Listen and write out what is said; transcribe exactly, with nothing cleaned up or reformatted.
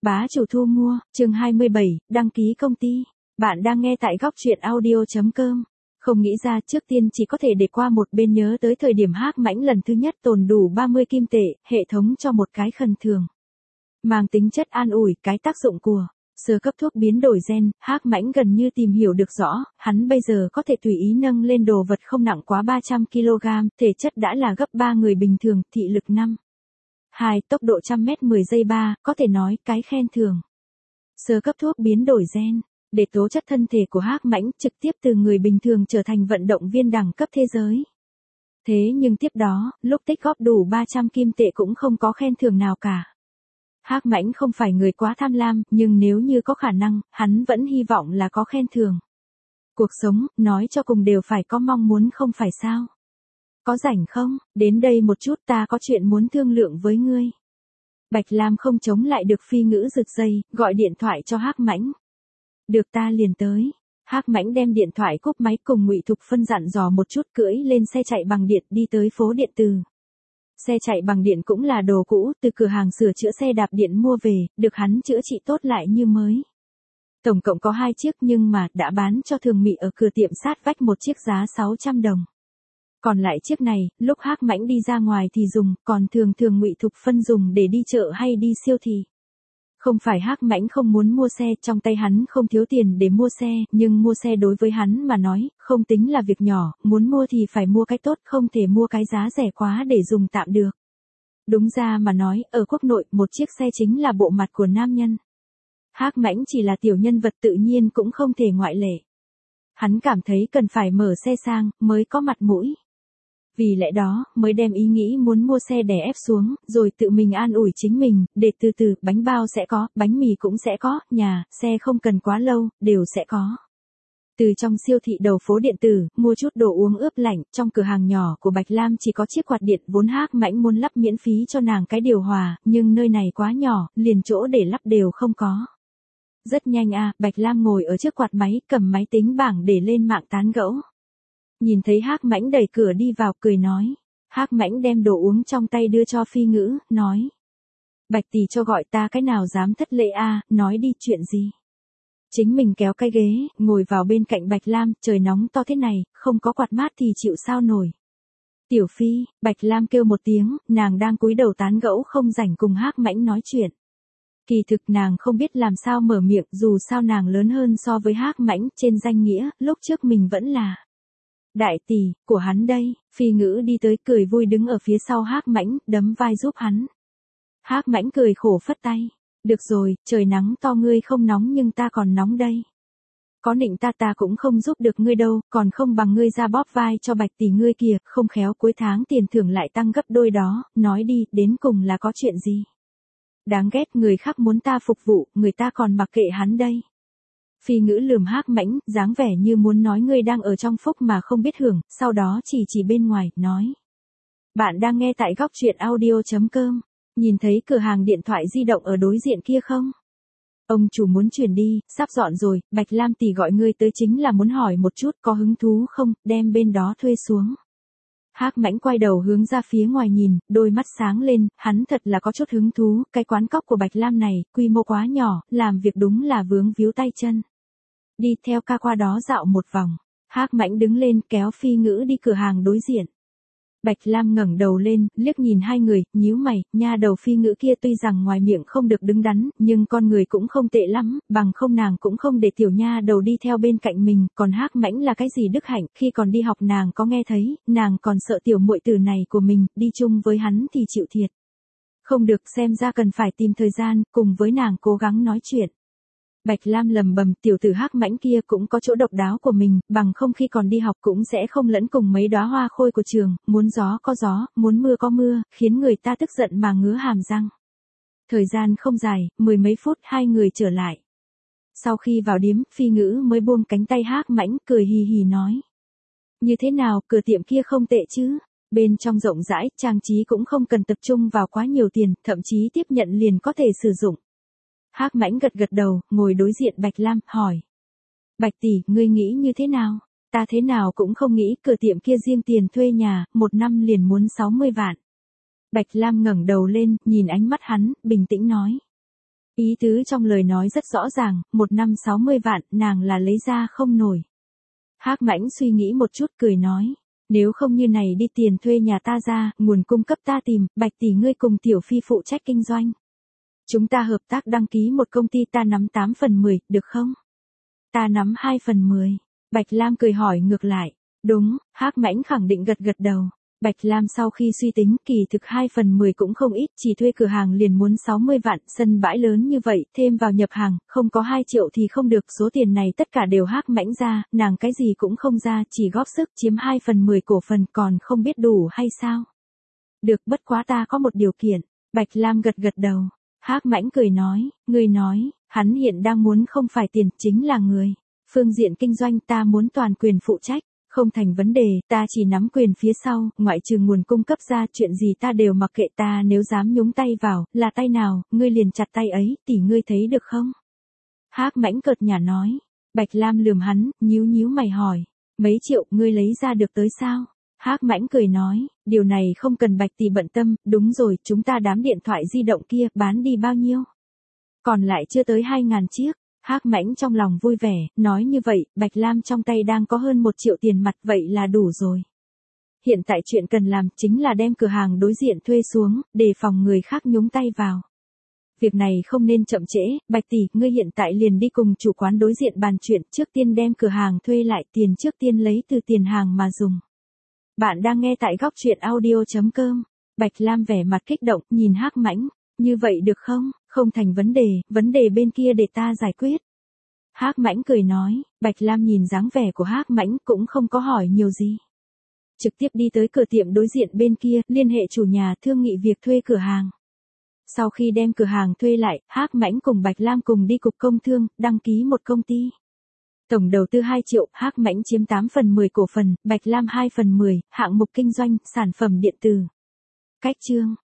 Bá chủ thu mua, chương hai mươi bảy, đăng ký công ty. Bạn đang nghe tại góc truyện audio chấm com. Không nghĩ ra trước tiên chỉ có thể để qua một bên nhớ tới thời điểm Hắc Mãnh lần thứ nhất tồn đủ ba mươi kim tệ, hệ thống cho một cái khẩn thường. Mang tính chất an ủi, cái tác dụng của sơ cấp thuốc biến đổi gen, Hắc Mãnh gần như tìm hiểu được rõ, hắn bây giờ có thể tùy ý nâng lên đồ vật không nặng quá ba trăm ki lô gam, thể chất đã là gấp ba người bình thường, thị lực năm. hai, tốc độ trăm mét mười giây ba, có thể nói cái khen thường. Sơ cấp thuốc biến đổi gen, để tố chất thân thể của Hắc Mãnh trực tiếp từ người bình thường trở thành vận động viên đẳng cấp thế giới. Thế nhưng tiếp đó, lúc tích góp đủ ba trăm kim tệ cũng không có khen thưởng nào cả. Hắc Mãnh không phải người quá tham lam, nhưng nếu như có khả năng, hắn vẫn hy vọng là có khen thưởng. Cuộc sống, nói cho cùng đều phải có mong muốn không phải sao? Có rảnh không? Đến đây một chút, ta có chuyện muốn thương lượng với ngươi. Bạch Lam không chống lại được phi ngữ rực dây, gọi điện thoại cho Hắc Mãnh. Được, ta liền tới. Hắc Mãnh đem điện thoại cúp máy cùng Ngụy Thục Phân dặn dò một chút, cưỡi lên xe chạy bằng điện đi tới phố điện từ. Xe chạy bằng điện cũng là đồ cũ, từ cửa hàng sửa chữa xe đạp điện mua về, được hắn chữa trị tốt lại như mới. Tổng cộng có hai chiếc nhưng mà đã bán cho Thường Mị ở cửa tiệm sát vách một chiếc giá sáu trăm đồng. Còn lại chiếc này, lúc Hắc Mãnh đi ra ngoài thì dùng, còn thường thường Ngụy Thục Phân dùng để đi chợ hay đi siêu thị. Không phải Hắc Mãnh không muốn mua xe, trong tay hắn không thiếu tiền để mua xe, nhưng mua xe đối với hắn mà nói, không tính là việc nhỏ, muốn mua thì phải mua cái tốt, không thể mua cái giá rẻ quá để dùng tạm được. Đúng ra mà nói, ở quốc nội, một chiếc xe chính là bộ mặt của nam nhân. Hắc Mãnh chỉ là tiểu nhân vật tự nhiên cũng không thể ngoại lệ. Hắn cảm thấy cần phải mở xe sang, mới có mặt mũi. Vì lẽ đó, mới đem ý nghĩ muốn mua xe đè ép xuống, rồi tự mình an ủi chính mình, để từ từ, bánh bao sẽ có, bánh mì cũng sẽ có, nhà, xe không cần quá lâu, đều sẽ có. Từ trong siêu thị đầu phố điện tử, mua chút đồ uống ướp lạnh, trong cửa hàng nhỏ của Bạch Lam chỉ có chiếc quạt điện, vốn Hắc Mãnh muốn lắp miễn phí cho nàng cái điều hòa, nhưng nơi này quá nhỏ, liền chỗ để lắp đều không có. Rất nhanh à, Bạch Lam ngồi ở trước quạt máy, cầm máy tính bảng để lên mạng tán gẫu. Nhìn thấy Hắc Mãnh đẩy cửa đi vào, cười nói. Hắc Mãnh đem đồ uống trong tay đưa cho phi ngữ, nói. Bạch tỷ cho gọi ta, cái nào dám thất lễ a, nói đi, chuyện gì? Chính mình kéo cái ghế, ngồi vào bên cạnh Bạch Lam, trời nóng to thế này, không có quạt mát thì chịu sao nổi. Tiểu Phi, Bạch Lam kêu một tiếng, nàng đang cúi đầu tán gẫu không rảnh cùng Hắc Mãnh nói chuyện. Kỳ thực nàng không biết làm sao mở miệng, dù sao nàng lớn hơn so với Hắc Mãnh, trên danh nghĩa, lúc trước mình vẫn là đại tỷ của hắn đây. Phi ngữ đi tới cười vui đứng ở phía sau Hắc Mãnh, đấm vai giúp hắn. Hắc Mãnh cười khổ phất tay. Được rồi, trời nắng to ngươi không nóng nhưng ta còn nóng đây. Có nịnh ta ta cũng không giúp được ngươi đâu, còn không bằng ngươi ra bóp vai cho Bạch tỷ ngươi kìa, không khéo cuối tháng tiền thưởng lại tăng gấp đôi đó, nói đi, đến cùng là có chuyện gì? Đáng ghét, người khác muốn ta phục vụ, người ta còn mặc kệ hắn đây. Phi ngữ lườm Hắc Mãnh, dáng vẻ như muốn nói ngươi đang ở trong phúc mà không biết hưởng, sau đó chỉ chỉ bên ngoài, nói. Bạn đang nghe tại góc truyện audio chấm com, nhìn thấy cửa hàng điện thoại di động ở đối diện kia không? Ông chủ muốn chuyển đi, sắp dọn rồi, Bạch Lam tỷ gọi ngươi tới chính là muốn hỏi một chút có hứng thú không, đem bên đó thuê xuống. Hắc Mãnh quay đầu hướng ra phía ngoài nhìn, đôi mắt sáng lên, hắn thật là có chút hứng thú, cái quán cóc của Bạch Lam này, quy mô quá nhỏ, làm việc đúng là vướng víu tay chân. Đi theo ca qua đó dạo một vòng. Hắc Mãnh đứng lên kéo phi ngữ đi cửa hàng đối diện. Bạch Lam ngẩng đầu lên, liếc nhìn hai người, nhíu mày, nha đầu phi ngữ kia tuy rằng ngoài miệng không được đứng đắn, nhưng con người cũng không tệ lắm, bằng không nàng cũng không để tiểu nha đầu đi theo bên cạnh mình, còn Hắc Mãnh là cái gì đức hạnh, khi còn đi học nàng có nghe thấy, nàng còn sợ tiểu muội tử này của mình, đi chung với hắn thì chịu thiệt. Không được, xem ra cần phải tìm thời gian, cùng với nàng cố gắng nói chuyện. Bạch Lam lầm bầm, tiểu tử Hắc Mãnh kia cũng có chỗ độc đáo của mình, bằng không khi còn đi học cũng sẽ không lẫn cùng mấy đóa hoa khôi của trường, muốn gió có gió, muốn mưa có mưa, khiến người ta tức giận mà ngứa hàm răng. Thời gian không dài, mười mấy phút hai người trở lại. Sau khi vào điếm, phi ngữ mới buông cánh tay Hắc Mãnh, cười hì hì nói. Như thế nào, cửa tiệm kia không tệ chứ? Bên trong rộng rãi, trang trí cũng không cần tập trung vào quá nhiều tiền, thậm chí tiếp nhận liền có thể sử dụng. Hắc Mãnh gật gật đầu, ngồi đối diện Bạch Lam, hỏi. Bạch tỷ, ngươi nghĩ như thế nào? Ta thế nào cũng không nghĩ, cửa tiệm kia riêng tiền thuê nhà, một năm liền muốn sáu mươi vạn. Bạch Lam ngẩng đầu lên, nhìn ánh mắt hắn, bình tĩnh nói. Ý tứ trong lời nói rất rõ ràng, một năm sáu mươi vạn, nàng là lấy ra không nổi. Hắc Mãnh suy nghĩ một chút cười nói, nếu không như này đi tiền thuê nhà ta ra, nguồn cung cấp ta tìm, Bạch tỷ ngươi cùng Tiểu Phi phụ trách kinh doanh. Chúng ta hợp tác đăng ký một công ty ta nắm tám phần mười, được không? Ta nắm hai phần mười. Bạch Lam cười hỏi ngược lại. Đúng, Hắc Mãnh khẳng định gật gật đầu. Bạch Lam sau khi suy tính kỳ thực hai phần mười cũng không ít, chỉ thuê cửa hàng liền muốn sáu mươi vạn, sân bãi lớn như vậy, thêm vào nhập hàng, không có hai triệu thì không được, số tiền này tất cả đều Hắc Mãnh ra, nàng cái gì cũng không ra, chỉ góp sức chiếm hai phần mười cổ phần còn không biết đủ hay sao. Được, bất quá ta có một điều kiện. Bạch Lam gật gật đầu. Hắc Mãnh cười nói, ngươi nói, hắn hiện đang muốn không phải tiền, chính là người. Phương diện kinh doanh ta muốn toàn quyền phụ trách. Không thành vấn đề, ta chỉ nắm quyền phía sau, ngoại trừ nguồn cung cấp ra chuyện gì ta đều mặc kệ, ta nếu dám nhúng tay vào, là tay nào, ngươi liền chặt tay ấy, tỷ ngươi thấy được không? Hắc Mãnh cợt nhả nói. Bạch Lam lườm hắn, nhíu nhíu mày hỏi, mấy triệu ngươi lấy ra được tới sao? Hắc Mãnh cười nói, điều này không cần Bạch tỷ bận tâm, đúng rồi, chúng ta đám điện thoại di động kia bán đi bao nhiêu? Còn lại chưa tới hai ngàn chiếc. Hắc Mãnh trong lòng vui vẻ, nói như vậy, Bạch Lam trong tay đang có hơn một triệu tiền mặt, vậy là đủ rồi. Hiện tại chuyện cần làm chính là đem cửa hàng đối diện thuê xuống, đề phòng người khác nhúng tay vào. Việc này không nên chậm trễ, Bạch tỷ, ngươi hiện tại liền đi cùng chủ quán đối diện bàn chuyện, trước tiên đem cửa hàng thuê lại, tiền trước tiên lấy từ tiền hàng mà dùng. Bạn đang nghe tại góc truyện audio chấm com. Bạch Lam vẻ mặt kích động, nhìn Hắc Mãnh, như vậy được không? Không thành vấn đề, vấn đề bên kia để ta giải quyết. Hắc Mãnh cười nói, Bạch Lam nhìn dáng vẻ của Hắc Mãnh cũng không có hỏi nhiều gì. Trực tiếp đi tới cửa tiệm đối diện bên kia, liên hệ chủ nhà thương nghị việc thuê cửa hàng. Sau khi đem cửa hàng thuê lại, Hắc Mãnh cùng Bạch Lam cùng đi cục công thương, đăng ký một công ty. Tổng đầu tư hai triệu, Hắc Mãnh chiếm tám phần mười cổ phần, Bạch Lam hai phần mười, hạng mục kinh doanh, sản phẩm điện tử. Cách chương